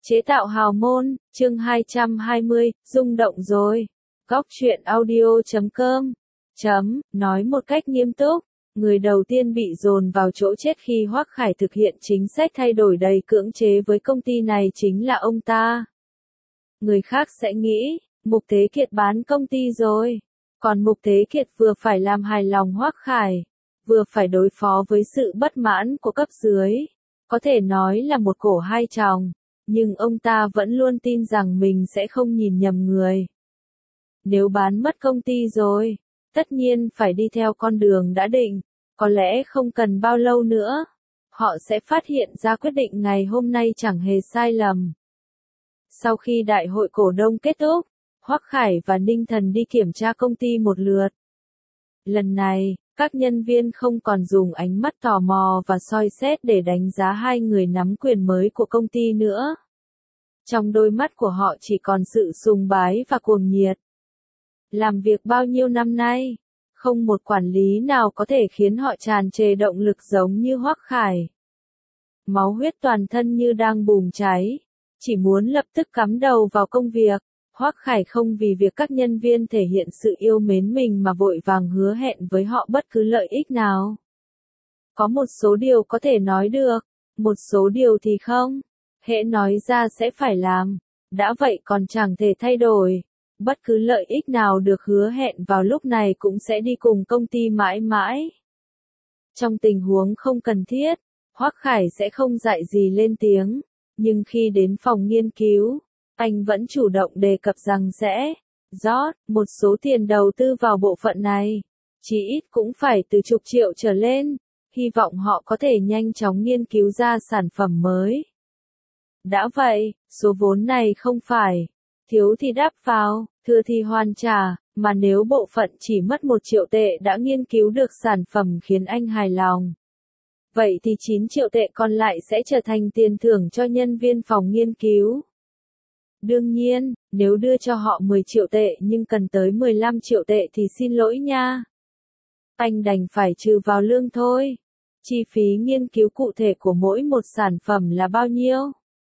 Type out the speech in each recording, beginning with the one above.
Chế tạo hào môn, chương 220, rung động rồi. Góc truyện audio.com. Nói một cách nghiêm túc, người đầu tiên bị dồn vào chỗ chết khi Hoắc Khải thực hiện chính sách thay đổi đầy cưỡng chế với công ty này chính là ông ta. Người khác sẽ nghĩ, Mục Thế Kiệt bán công ty rồi. Còn Mục Thế Kiệt vừa phải làm hài lòng Hoắc Khải, vừa phải đối phó với sự bất mãn của cấp dưới. Có thể nói là một cổ hai tròng. Nhưng ông ta vẫn luôn tin rằng mình sẽ không nhìn nhầm người. Nếu bán mất công ty rồi, tất nhiên phải đi theo con đường đã định, có lẽ không cần bao lâu nữa, họ sẽ phát hiện ra quyết định ngày hôm nay chẳng hề sai lầm. Sau khi đại hội cổ đông kết thúc, Hoắc Khải và Ninh Thần đi kiểm tra công ty một lượt. Lần này, các nhân viên không còn dùng ánh mắt tò mò và soi xét để đánh giá hai người nắm quyền mới của công ty nữa. Trong đôi mắt của họ chỉ còn sự sùng bái và cuồng nhiệt. Làm việc bao nhiêu năm nay, không một quản lý nào có thể khiến họ tràn trề động lực giống như Hoắc Khải. Máu huyết toàn thân như đang bùng cháy, chỉ muốn lập tức cắm đầu vào công việc. Hoắc Khải không vì việc các nhân viên thể hiện sự yêu mến mình mà vội vàng hứa hẹn với họ bất cứ lợi ích nào. Có một số điều có thể nói được, một số điều thì không. Hễ nói ra sẽ phải làm, đã vậy còn chẳng thể thay đổi. Bất cứ lợi ích nào được hứa hẹn vào lúc này cũng sẽ đi cùng công ty mãi mãi. Trong tình huống không cần thiết, Hoắc Khải sẽ không dạy gì lên tiếng, nhưng khi đến phòng nghiên cứu, anh vẫn chủ động đề cập rằng sẽ rót một số tiền đầu tư vào bộ phận này, chỉ ít cũng phải từ chục triệu trở lên, hy vọng họ có thể nhanh chóng nghiên cứu ra sản phẩm mới. Đã vậy, số vốn này không phải thiếu thì đắp vào, thừa thì hoàn trả, mà nếu bộ phận chỉ mất 1 triệu tệ đã nghiên cứu được sản phẩm khiến anh hài lòng. Vậy thì 9 triệu tệ còn lại sẽ trở thành tiền thưởng cho nhân viên phòng nghiên cứu. Đương nhiên, nếu đưa cho họ 10 triệu tệ nhưng cần tới 15 triệu tệ thì xin lỗi nha. Anh đành phải trừ vào lương thôi. Chi phí nghiên cứu cụ thể của mỗi một sản phẩm là bao nhiêu?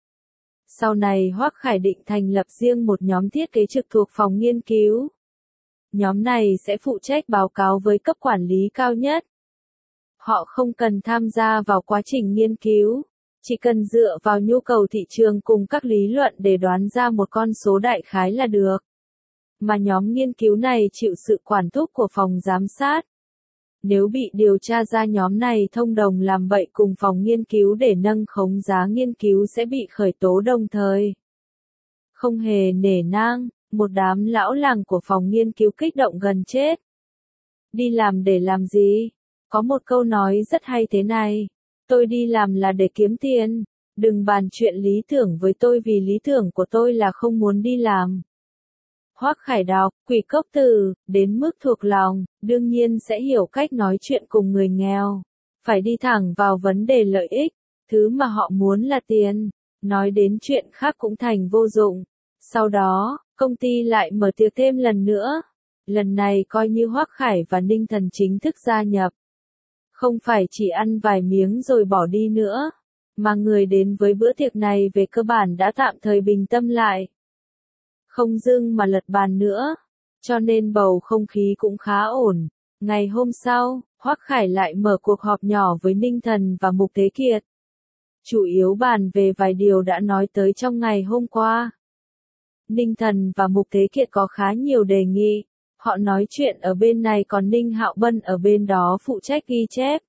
Sau này Hoắc Khải định thành lập riêng một nhóm thiết kế trực thuộc phòng nghiên cứu. Nhóm này sẽ phụ trách báo cáo với cấp quản lý cao nhất. Họ không cần tham gia vào quá trình nghiên cứu, chỉ cần dựa vào nhu cầu thị trường cùng các lý luận để đoán ra một con số đại khái là được. Mà nhóm nghiên cứu này chịu sự quản thúc của phòng giám sát. Nếu bị điều tra ra nhóm này thông đồng làm bậy cùng phòng nghiên cứu để nâng khống giá nghiên cứu sẽ bị khởi tố đồng thời. Không hề nể nang, một đám lão làng của phòng nghiên cứu kích động gần chết. Đi làm để làm gì? Có một câu nói rất hay thế này. Tôi đi làm là để kiếm tiền. Đừng bàn chuyện lý tưởng với tôi vì lý tưởng của tôi là không muốn đi làm. Hoắc Khải đọc, Quỷ Cốc Tử, đến mức thuộc lòng, đương nhiên sẽ hiểu cách nói chuyện cùng người nghèo. Phải đi thẳng vào vấn đề lợi ích, thứ mà họ muốn là tiền. Nói đến chuyện khác cũng thành vô dụng. Sau đó, công ty lại mở tiệc thêm lần nữa. Lần này coi như Hoắc Khải và Ninh Thần chính thức gia nhập. Không phải chỉ ăn vài miếng rồi bỏ đi nữa, mà người đến với bữa tiệc này về cơ bản đã tạm thời bình tâm lại. Không dưng mà lật bàn nữa, cho nên bầu không khí cũng khá ổn. Ngày hôm sau, Hoắc Khải lại mở cuộc họp nhỏ với Ninh Thần và Mục Thế Kiệt. Chủ yếu bàn về vài điều đã nói tới trong ngày hôm qua. Ninh Thần và Mục Thế Kiệt có khá nhiều đề nghị. Họ nói chuyện ở bên này còn Ninh Hạo Bân ở bên đó phụ trách ghi chép.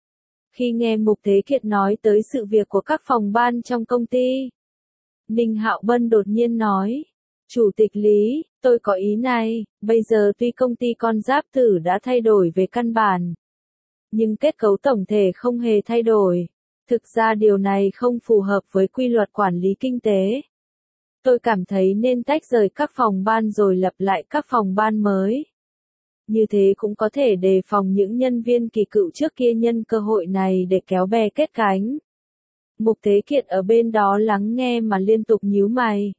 Khi nghe Mục Thế Kiệt nói tới sự việc của các phòng ban trong công ty, Ninh Hạo Bân đột nhiên nói, Chủ tịch Lý, tôi có ý này, bây giờ tuy công ty con Giáp Tử đã thay đổi về căn bản, nhưng kết cấu tổng thể không hề thay đổi. Thực ra điều này không phù hợp với quy luật quản lý kinh tế. Tôi cảm thấy nên tách rời các phòng ban rồi lập lại các phòng ban mới. Như thế cũng có thể đề phòng những nhân viên kỳ cựu trước kia nhân cơ hội này để kéo bè kết cánh. Mục Thế Kiệt ở bên đó lắng nghe mà liên tục nhíu mày.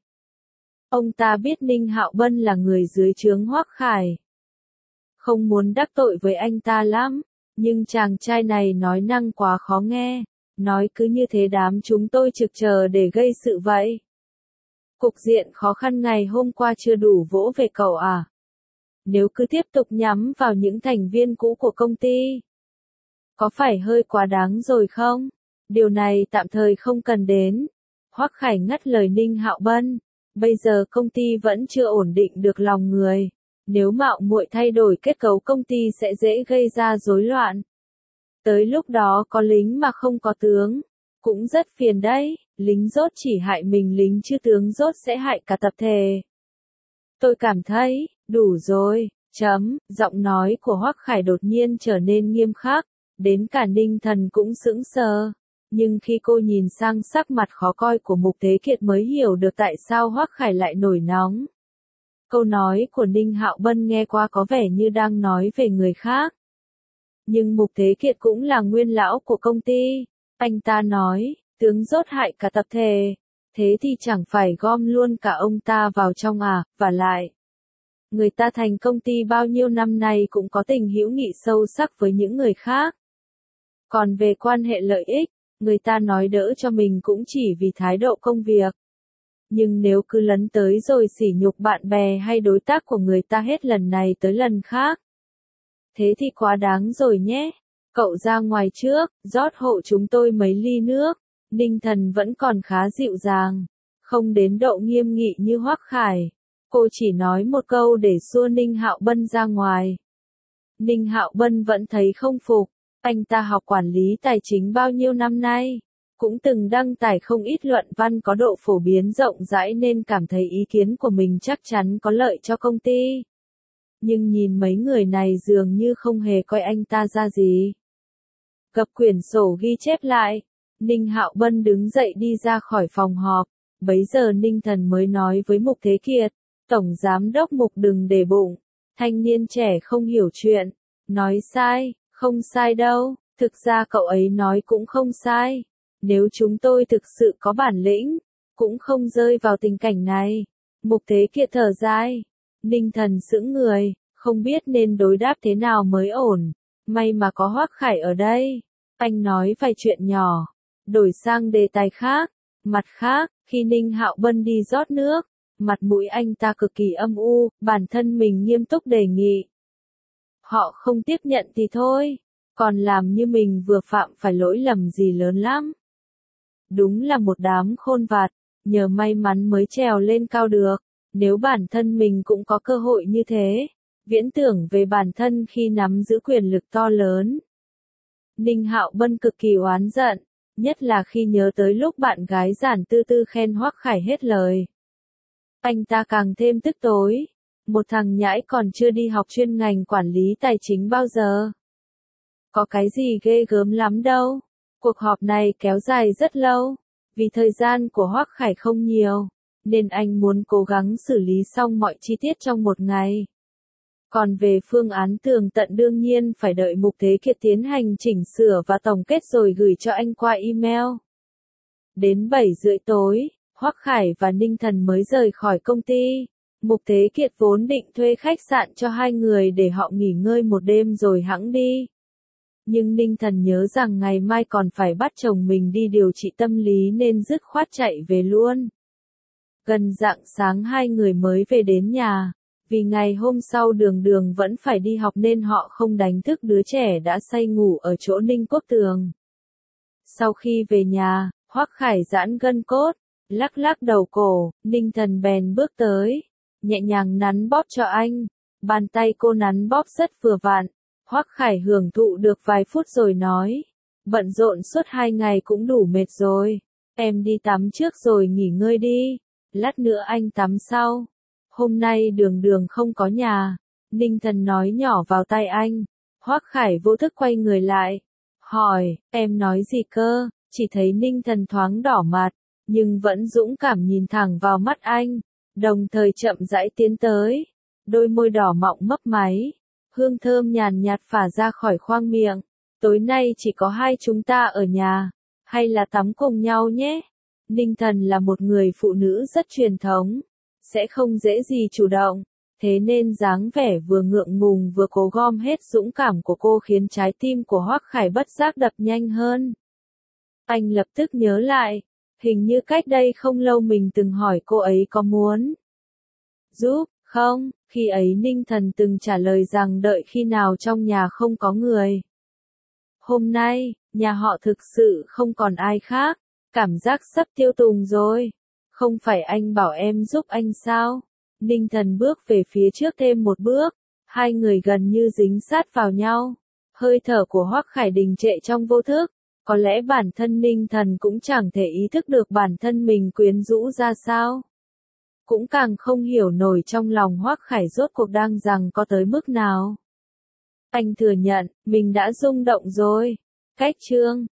Ông ta biết Ninh Hạo Bân là người dưới trướng Hoắc Khải. Không muốn đắc tội với anh ta lắm, nhưng chàng trai này nói năng quá khó nghe. Nói cứ như thế đám chúng tôi trực chờ để gây sự vậy. Cục diện khó khăn ngày hôm qua chưa đủ vỗ về cậu à? Nếu cứ tiếp tục nhắm vào những thành viên cũ của công ty, có phải hơi quá đáng rồi không? Điều này tạm thời không cần đến. Hoắc Khải ngắt lời Ninh Hạo Bân. Bây giờ công ty vẫn chưa ổn định được lòng người. Nếu mạo muội thay đổi kết cấu công ty sẽ dễ gây ra rối loạn. Tới lúc đó có lính mà không có tướng. Cũng rất phiền đấy, lính rốt chỉ hại mình lính chứ tướng rốt sẽ hại cả tập thể. Tôi cảm thấy, đủ rồi, giọng nói của Hoắc Khải đột nhiên trở nên nghiêm khắc, đến cả Ninh Thần cũng sững sờ. Nhưng khi cô nhìn sang sắc mặt khó coi của Mục Thế Kiệt mới hiểu được tại sao Hoắc Khải lại nổi nóng. Câu nói của Ninh Hạo Bân nghe qua có vẻ như đang nói về người khác. Nhưng Mục Thế Kiệt cũng là nguyên lão của công ty. Anh ta nói, tướng rốt hại cả tập thể. Thế thì chẳng phải gom luôn cả ông ta vào trong à, và lại. Người ta thành công ty bao nhiêu năm nay cũng có tình hữu nghị sâu sắc với những người khác. Còn về quan hệ lợi ích, người ta nói đỡ cho mình cũng chỉ vì thái độ công việc. Nhưng nếu cứ lấn tới rồi sỉ nhục bạn bè hay đối tác của người ta hết lần này tới lần khác. Thế thì quá đáng rồi nhé. Cậu ra ngoài trước, rót hộ chúng tôi mấy ly nước. Ninh Thần vẫn còn khá dịu dàng, không đến độ nghiêm nghị như Hoắc Khải. Cô chỉ nói một câu để xua Ninh Hạo Bân ra ngoài. Ninh Hạo Bân vẫn thấy không phục. Anh ta học quản lý tài chính bao nhiêu năm nay, cũng từng đăng tải không ít luận văn có độ phổ biến rộng rãi nên cảm thấy ý kiến của mình chắc chắn có lợi cho công ty. Nhưng nhìn mấy người này dường như không hề coi anh ta ra gì. Gập quyển sổ ghi chép lại, Ninh Hạo Bân đứng dậy đi ra khỏi phòng họp. Bấy giờ Ninh Thần mới nói với Mục Thế Kiệt, Tổng Giám đốc Mục đừng để bụng, thanh niên trẻ không hiểu chuyện, nói sai, không sai đâu, thực ra cậu ấy nói cũng không sai. Nếu chúng tôi thực sự có bản lĩnh, cũng không rơi vào tình cảnh này. Mục Thế Kiệt thở dài. Ninh Thần sững người, không biết nên đối đáp thế nào mới ổn. May mà có Hoắc Khải ở đây. Anh nói vài chuyện nhỏ, đổi sang đề tài khác. Mặt khác, khi Ninh Hạo Bân đi rót nước, mặt mũi anh ta cực kỳ âm u, bản thân mình nghiêm túc đề nghị. Họ không tiếp nhận thì thôi, còn làm như mình vừa phạm phải lỗi lầm gì lớn lắm. Đúng là một đám khôn vặt, nhờ may mắn mới trèo lên cao được. Nếu bản thân mình cũng có cơ hội như thế, viễn tưởng về bản thân khi nắm giữ quyền lực to lớn. Ninh Hạo Bân cực kỳ oán giận, nhất là khi nhớ tới lúc bạn gái Giản Tư Tư khen Hoắc Khải hết lời. Anh ta càng thêm tức tối, một thằng nhãi còn chưa đi học chuyên ngành quản lý tài chính bao giờ. Có cái gì ghê gớm lắm đâu. Cuộc họp này kéo dài rất lâu, vì thời gian của Hoắc Khải không nhiều, nên anh muốn cố gắng xử lý xong mọi chi tiết trong một ngày. Còn về phương án tường tận đương nhiên phải đợi Mục Thế Kiệt tiến hành chỉnh sửa và tổng kết rồi gửi cho anh qua email. Đến 7:30 tối, Hoắc Khải và Ninh Thần mới rời khỏi công ty. Mục Thế Kiệt vốn định thuê khách sạn cho hai người để họ nghỉ ngơi một đêm rồi hẵng đi. Nhưng Ninh Thần nhớ rằng ngày mai còn phải bắt chồng mình đi điều trị tâm lý nên dứt khoát chạy về luôn. Gần rạng sáng hai người mới về đến nhà. Vì ngày hôm sau Đường Đường vẫn phải đi học nên họ không đánh thức đứa trẻ đã say ngủ ở chỗ Ninh Quốc Tường. Sau khi về nhà, Hoắc Khải giãn gân cốt, lắc lắc đầu cổ, Ninh Thần bèn bước tới, nhẹ nhàng nắn bóp cho anh. Bàn tay cô nắn bóp rất vừa vặn. Hoắc Khải hưởng thụ được vài phút rồi nói, bận rộn suốt 2 ngày cũng đủ mệt rồi, em đi tắm trước rồi nghỉ ngơi đi, lát nữa anh tắm sau. Hôm nay Đường Đường không có nhà, Ninh Thần nói nhỏ vào tai anh. Hoắc Khải vô thức quay người lại, hỏi, em nói gì cơ? Chỉ thấy Ninh Thần thoáng đỏ mặt, nhưng vẫn dũng cảm nhìn thẳng vào mắt anh, đồng thời chậm rãi tiến tới, đôi môi đỏ mọng mấp máy, hương thơm nhàn nhạt phả ra khỏi khoang miệng. Tối nay chỉ có hai chúng ta ở nhà, hay là tắm cùng nhau nhé? Ninh Thần là một người phụ nữ rất truyền thống, sẽ không dễ gì chủ động, thế nên dáng vẻ vừa ngượng ngùng vừa cố gom hết dũng cảm của cô khiến trái tim của Hoắc Khải bất giác đập nhanh hơn. Anh lập tức nhớ lại, Hình như cách đây không lâu mình từng hỏi cô ấy có muốn giúp không, khi ấy Ninh Thần từng trả lời rằng đợi khi nào trong nhà không có người. Hôm nay, nhà họ thực sự không còn ai khác, cảm giác sắp tiêu tùng rồi. Không phải anh bảo em giúp anh sao? Ninh Thần bước về phía trước thêm một bước, hai người gần như dính sát vào nhau. Hơi thở của Hoắc Khải Đình trệ trong vô thức, có lẽ bản thân Ninh Thần cũng chẳng thể ý thức được bản thân mình quyến rũ ra sao. Cũng càng không hiểu nổi trong lòng Hoắc Khải rốt cuộc đang rằng có tới mức nào. Anh thừa nhận, mình đã rung động rồi. Cách chương